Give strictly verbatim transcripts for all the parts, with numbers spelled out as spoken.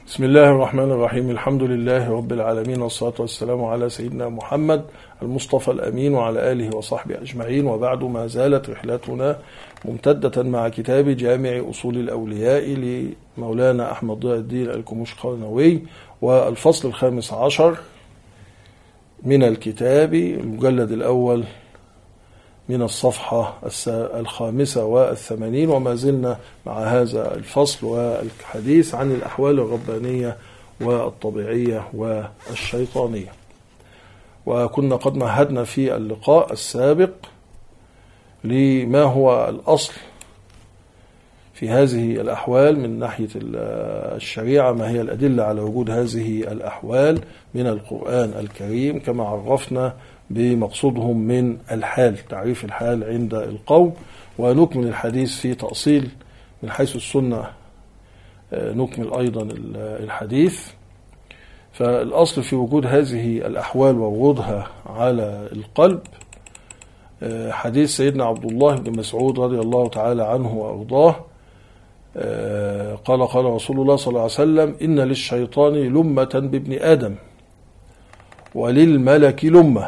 بسم الله الرحمن الرحيم. الحمد لله رب العالمين، والصلاة والسلام على سيدنا محمد المصطفى الأمين وعلى آله وصحبه أجمعين، وبعد. ما زالت رحلتنا ممتدة مع كتاب جامع أصول الأولياء لمولانا أحمد ضياء الدين الكمشقرنوي، والفصل الخامس عشر من الكتاب، المجلد الأول من الصفحة الخامسة والثمانين، وما زلنا مع هذا الفصل والحديث عن الأحوال الربانية والطبيعية والشيطانية. وكنا قد مهدنا في اللقاء السابق لما هو الأصل في هذه الأحوال من ناحية الشريعة، ما هي الأدلة على وجود هذه الأحوال من القرآن الكريم، كما عرفنا بمقصودهم من الحال، تعريف الحال عند القوم، ونكمل الحديث في تأصيل من حيث السنة، نكمل أيضا الحديث. فالأصل في وجود هذه الأحوال ووجودها على القلب حديث سيدنا عبد الله بن مسعود رضي الله تعالى عنه وأرضاه، قال قال رسول الله صلى الله عليه وسلم: إن للشيطان لمة بابن آدم وللملك لمة،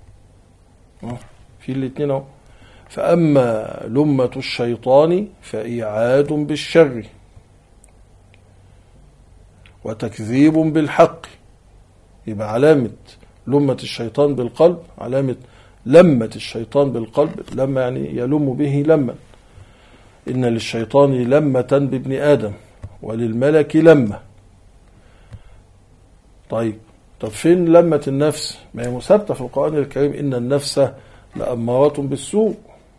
في الاثنين، فأما لمة الشيطان فإيعاد بالشر وتكذيب بالحق. يبقى علامة لمة الشيطان بالقلب، علامة لمة الشيطان بالقلب، لما يعني يلم به لما. إن للشيطان لمة بابن آدم وللملك لمة. طيب طب فين لمة النفس؟ ما هي مثبتة في القرآن الكريم: إن النفس لأمارة بالسوء.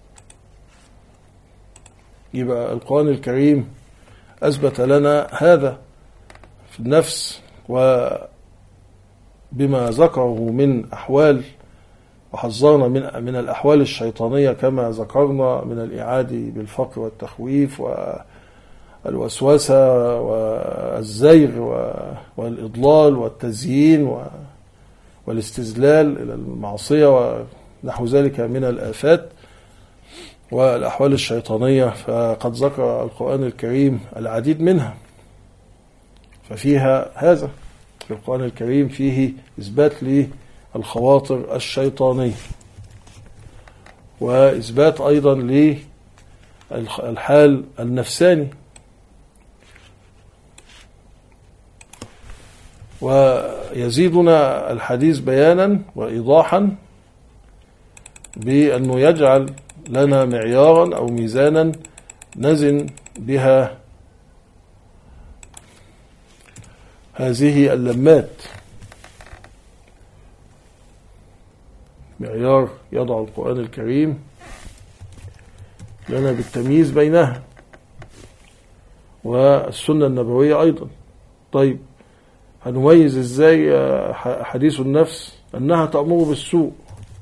يبقى القرآن الكريم أثبت لنا هذا في النفس، وبما ذكره من أحوال، وحذرنا من من الأحوال الشيطانية كما ذكرنا من الإعادة بالفقر والتخويف والوسوسة والزيغ والإضلال والتزيين والاستذلال إلى المعصية ونحو ذلك من الآفات والأحوال الشيطانية. فقد ذكر القرآن الكريم العديد منها، ففيها هذا في القرآن الكريم فيه إثبات للخواطر الشيطانية، وإثبات أيضا للحال النفساني. ويزيدنا الحديث بيانا وإيضاحا بأنه يجعل لنا معيارا أو ميزانا نزن بها هذه اللمات، معيار يضع القرآن الكريم لنا بالتمييز بينها، والسنة النبوية أيضا. طيب هنميز ازاي حديث النفس؟ أنها تأمر بالسوء،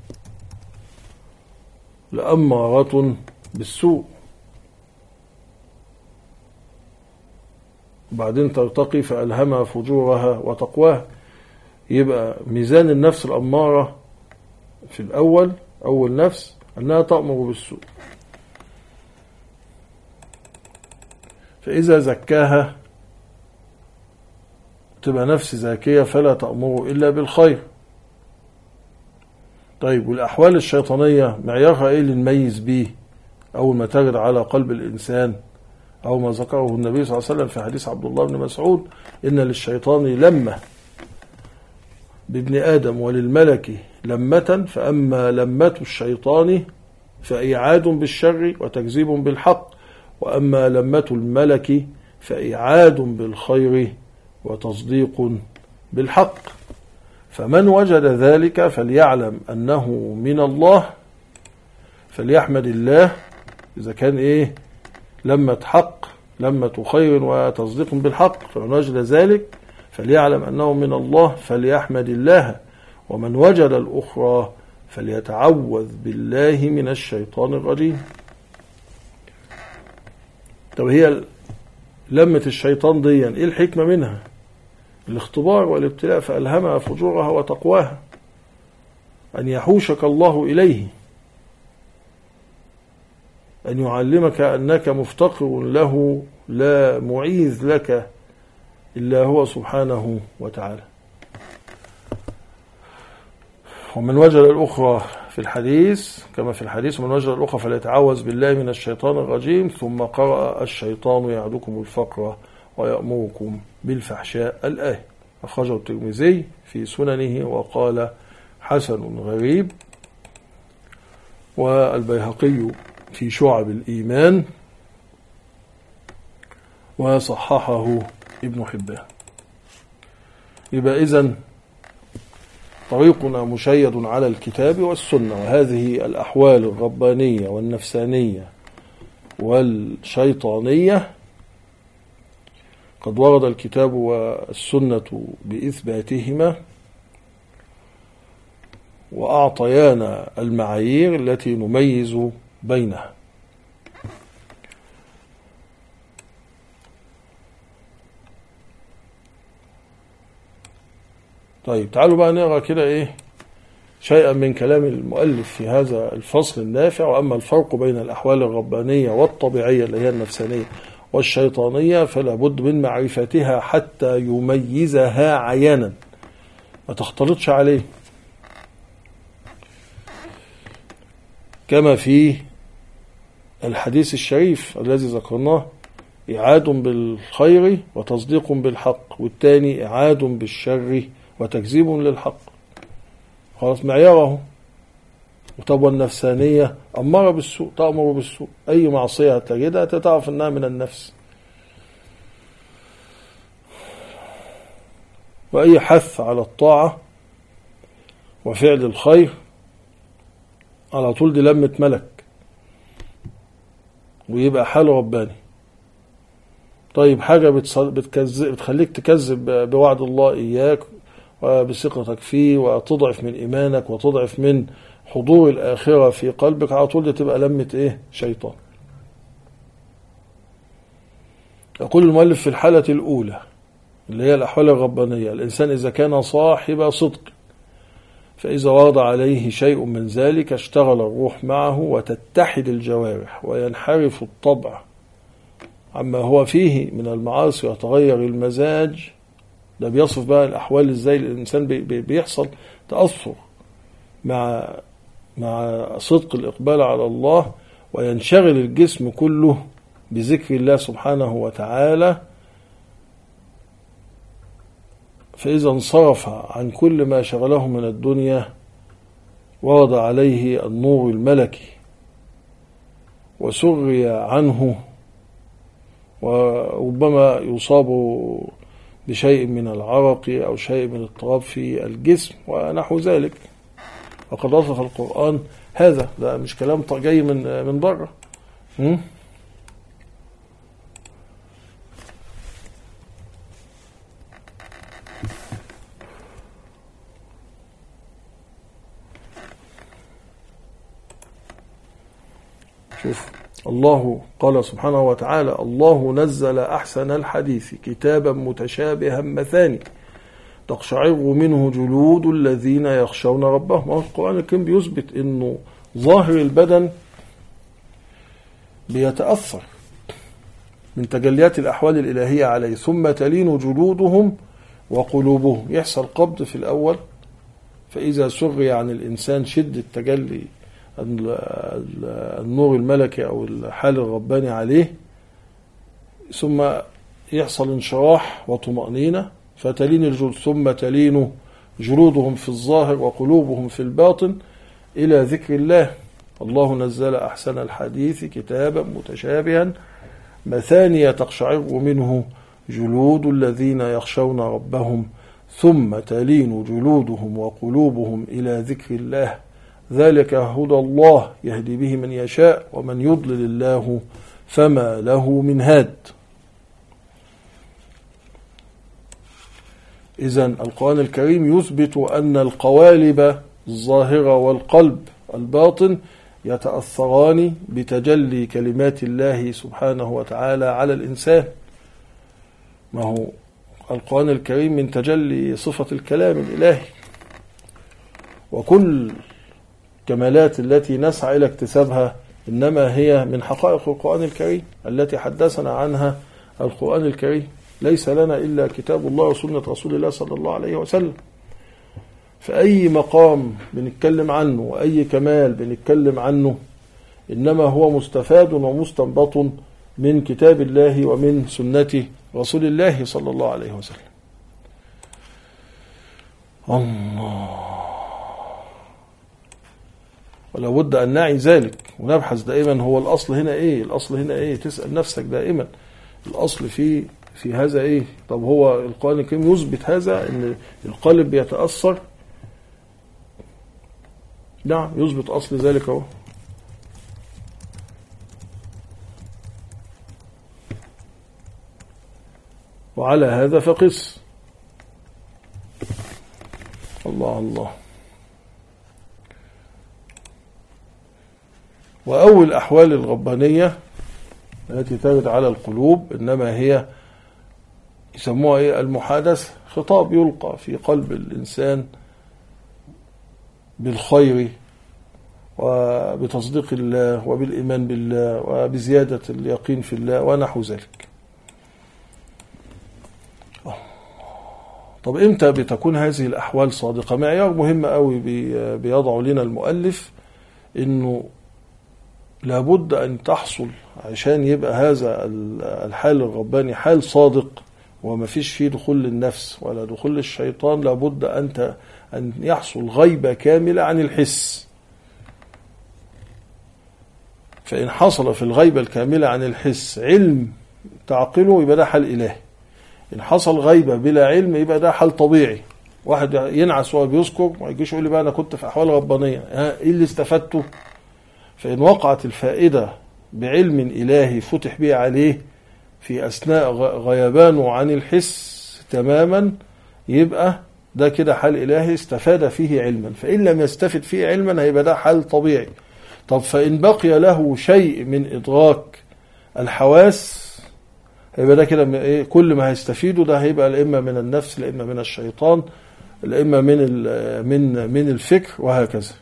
لأمارة بالسوء، وبعدين ترتقي فألهمها فجورها وتقواها. يبقى ميزان النفس الأمارة في الأول، أول نفس، أنها تأمر بالسوء، فإذا زكاها تبقى نفس زاكية فلا تأمر إلا بالخير. طيب والأحوال الشيطانية معيارها إيه اللي نميز بيه أول ما ترد على قلب الإنسان؟ أو ما ذكره النبي صلى الله عليه وسلم في حديث عبد الله بن مسعود: إن للشيطان لمة بابن آدم وللملك لمة، فأما لمة الشيطان فإيعاد بالشر وتكذيب بالحق، وأما لمة الملك فإيعاد بالخير وتصديق بالحق. فمن وجد ذلك فليعلم أنه من الله، فليحمد الله إذا كان إيه لمة حق، لمة خير وتصديق بالحق. فمن وجد ذلك فليعلم أنه من الله فليحمد الله، ومن وجد الأخرى فليتعوذ بالله من الشيطان الرجيم. طب هي لمة الشيطان دي إيه الحكمة منها؟ الاختبار والابتلاء، فألهمها فجورها وتقواها، أن يحوشك الله إليه، أن يعلمك أنك مفتقر له لا معيذ لك إلا هو سبحانه وتعالى. ومن وجه الأخرى في الحديث كما في الحديث ومن وجه الأخرى فليتعوذ بالله من الشيطان الرجيم، ثم قرأ الشيطان يعدكم الفقر ويأمركم بالفحشاء الآية. أخرجه الترمذي في سننه وقال حسن غريب، والبيهقي في شعب الإيمان، وصححه ابن حبان. يبقى إذن طريقنا مشيد على الكتاب والسنة، وهذه الأحوال الربانية والنفسانية والشيطانية قد ورد الكتاب والسنة بإثباتهما، وأعطيانا المعايير التي نميز بينها. طيب تعالوا بقى نقرأ كده إيه شيئا من كلام المؤلف في هذا الفصل النافع. وأما الفرق بين الأحوال الربانية والطبيعية اللي هي النفسانية والشيطانية فلا بد من معرفتها حتى يميزها عيانا، ما تختلطش عليه، كما في الحديث الشريف الذي ذكرناه: إعاد بالخير وتصديق بالحق، والثاني إعاد بالشر وتكذيب للحق. خلاص معياره. طب والنفسانية أمارة بالسوء، تأمر بالسوء، أي معصية تجدها تتعرف أنها من النفس، وأي حث على الطاعة وفعل الخير على طول دي لمة ملك ويبقى حال رباني. طيب حاجة بتكذب بتخليك تكذب بوعد الله إياك وبثقتك فيه، وتضعف من إيمانك وتضعف من حضور الآخرة في قلبك، على طول دي تبقى لمة إيه؟ شيطان. يقول المؤلف في الحالة الأولى اللي هي الأحوال الربانية: الإنسان إذا كان صاحب صدق فإذا ورد عليه شيء من ذلك اشتغل الروح معه وتتحد الجوارح وينحرف الطبع عما هو فيه من المعاصي ويتغير المزاج. ده بيصف بقى الأحوال إزاي الإنسان بي بيحصل تأثر مع مع صدق الإقبال على الله، وينشغل الجسم كله بذكر الله سبحانه وتعالى، فإذا انصرف عن كل ما شغله من الدنيا ورد عليه النور الملكي وسري عنه، وربما يصاب بشيء من العرق أو شيء من الاضطراب في الجسم ونحو ذلك. وقد وصف القرآن هذا، ده مش كلام جاي من من بره. شوف الله قال سبحانه وتعالى: الله نزل أحسن الحديث كتابا متشابها مثاني تقشعر منه جلود الذين يخشون ربهم. القرآن الكريم بيثبت إنه ظاهر البدن بيتأثر من تجليات الأحوال الإلهية عليه، ثم تلين جلودهم وقلوبهم. يحصل قبض في الأول، فإذا سري عن الإنسان شدة تجلي النور الملكي أو الحال الرباني عليه، ثم يحصل انشراح وطمأنينة فتلين الجلود، ثم تلين جلودهم في الظاهر وقلوبهم في الباطن إلى ذكر الله. الله نزل أحسن الحديث كتابا متشابها مثانية تقشعر منه جلود الذين يخشون ربهم ثم تلين جلودهم وقلوبهم إلى ذكر الله، ذلك هدى الله يهدي به من يشاء ومن يضلل الله فما له من هاد. إذن القرآن الكريم يثبت أن القوالب الظاهرة والقلب الباطن يتأثران بتجلي كلمات الله سبحانه وتعالى على الإنسان. ما هو القرآن الكريم من تجلي صفة الكلام الإلهي، وكل الكمالات التي نسعى إلى اكتسابها إنما هي من حقائق القرآن الكريم التي حدثنا عنها القرآن الكريم. ليس لنا إلا كتاب الله وسنة رسول الله صلى الله عليه وسلم. فأي مقام بنتكلم عنه وأي كمال بنتكلم عنه إنما هو مستفاد ومستنبط من كتاب الله ومن سنة رسول الله صلى الله عليه وسلم. الله. ولا بد أن نعي ذلك ونبحث دائما هو الأصل هنا إيه، الأصل هنا إيه، تسأل نفسك دائما الأصل في في هذا إيه. طب هو القرآن الكريم يثبت هذا إن القلب بيتأثر؟ نعم يثبت أصل ذلك هو. وعلى هذا فقس. الله الله. وأول الأحوال الربانية التي ترد على القلوب إنما هي يسموها إيه؟ المحادثة، خطاب يلقى في قلب الإنسان بالخير وبتصديق الله وبالإيمان بالله وبزيادة اليقين في الله ونحو ذلك. طب إمتى بتكون هذه الأحوال صادقة؟ معيار مهم قوي بيضع لنا المؤلف إنه لابد أن تحصل عشان يبقى هذا الحال الرباني حال صادق وما فيش فيه دخول للنفس ولا دخول للشيطان. لابد أن أن يحصل غيبة كاملة عن الحس. فإن حصل في الغيبة الكاملة عن الحس علم تعقله يبقى ده حال إلهي. إن حصل غيبة بلا علم يبقى ده حال طبيعي. واحد ينعس وهو بيذكر ما يجيش يقول لي بقى أنا كنت في أحوال ربانية، إيه اللي استفدته؟ فإن وقعت الفائدة بعلم إلهي فتح به عليه في أثناء غيبانه عن الحس تماما يبقى ده كده حال إلهي استفاد فيه علما. فإن لم يستفد فيه علما هيبقى ده حال طبيعي. طب فإن بقي له شيء من إدراك الحواس هيبقى ده كده إيه؟ كل ما هيستفيده ده هيبقى الإما من النفس الإما من الشيطان الإما من من من الفكر وهكذا.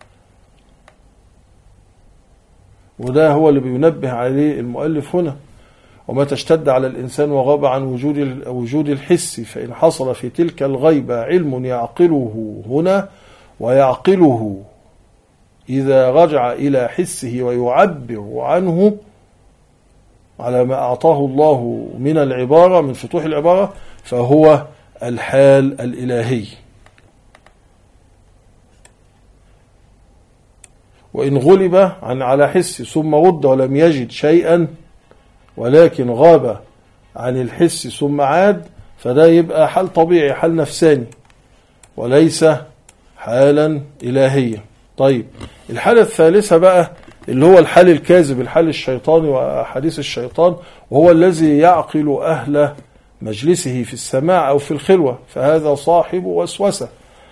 وده هو اللي بينبه عليه المؤلف هنا. وما تشتد على الإنسان وغاب عن وجود وجود الحس فإن حصل في تلك الغيبة علم يعقله هنا ويعقله إذا رجع إلى حسه ويعبر عنه على ما أعطاه الله من العبارة من فتوح العبارة فهو الحال الإلهي. وإن غلب عن على حس ثم رد ولم يجد شيئا ولكن غاب عن الحس ثم عاد فده يبقى حال طبيعي حال نفساني وليس حالا إلهيا. طيب الحالة الثالثة بقى اللي هو الحال الكاذب الحال الشيطاني وحديث الشيطان وهو الذي يعقل أهل مجلسه في السماع أو في الخلوة فهذا صاحب وسوسة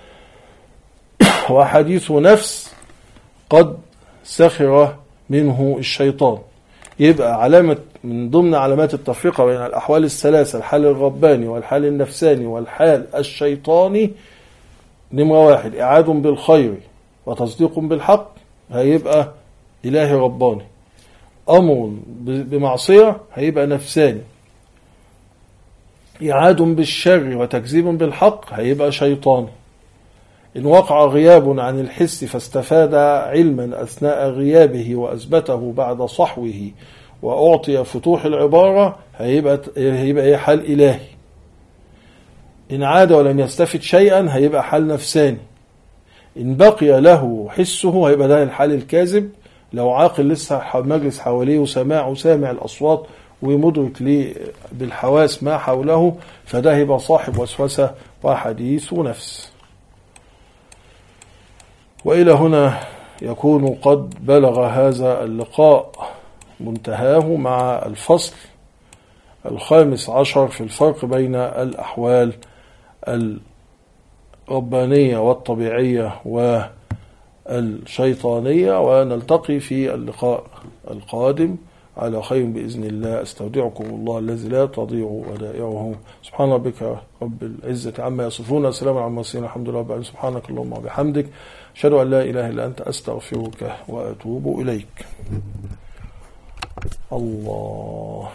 وحديث نفس قد سخر منه الشيطان. يبقى علامة من ضمن علامات التفرقة بين الأحوال الثلاثة الحال الرباني والحال النفساني والحال الشيطاني نمرة واحد إعاد بالخير وتصديق بالحق هيبقى إلهي رباني. أمر بمعصية هيبقى نفساني. إعاد بالشر وتكذيب بالحق هيبقى شيطاني. إن وقع غياب عن الحس فاستفاد علما أثناء غيابه وأثبته بعد صحوه وأعطي فتوح العبارة هيبقى هيبقى حال إلهي. إن عاد ولم يستفد شيئا هيبقى حال نفساني. إن بقي له حسه هيبقى ده الحال الكاذب. لو عاقل لسه مجلس حواليه وسماع وسامع الأصوات ومدرك ليه بالحواس ما حوله فده هيبقى صاحب وسوسة وحديث نفس. وإلى هنا يكون قد بلغ هذا اللقاء منتهاه مع الفصل الخامس عشر في الفرق بين الأحوال الربانية والطبيعية والشيطانية. ونلتقي في اللقاء القادم على خير بإذن الله. أستودعكم الله الذي لا تضيع ودائعه. سبحان ربك رب العزة عما يصفون السلام على المرسلين الحمد لله رب العالمين. سبحانك اللهم وبحمدك أشهد أن لا إله إلا أنت أستغفرك وأتوب إليك. الله.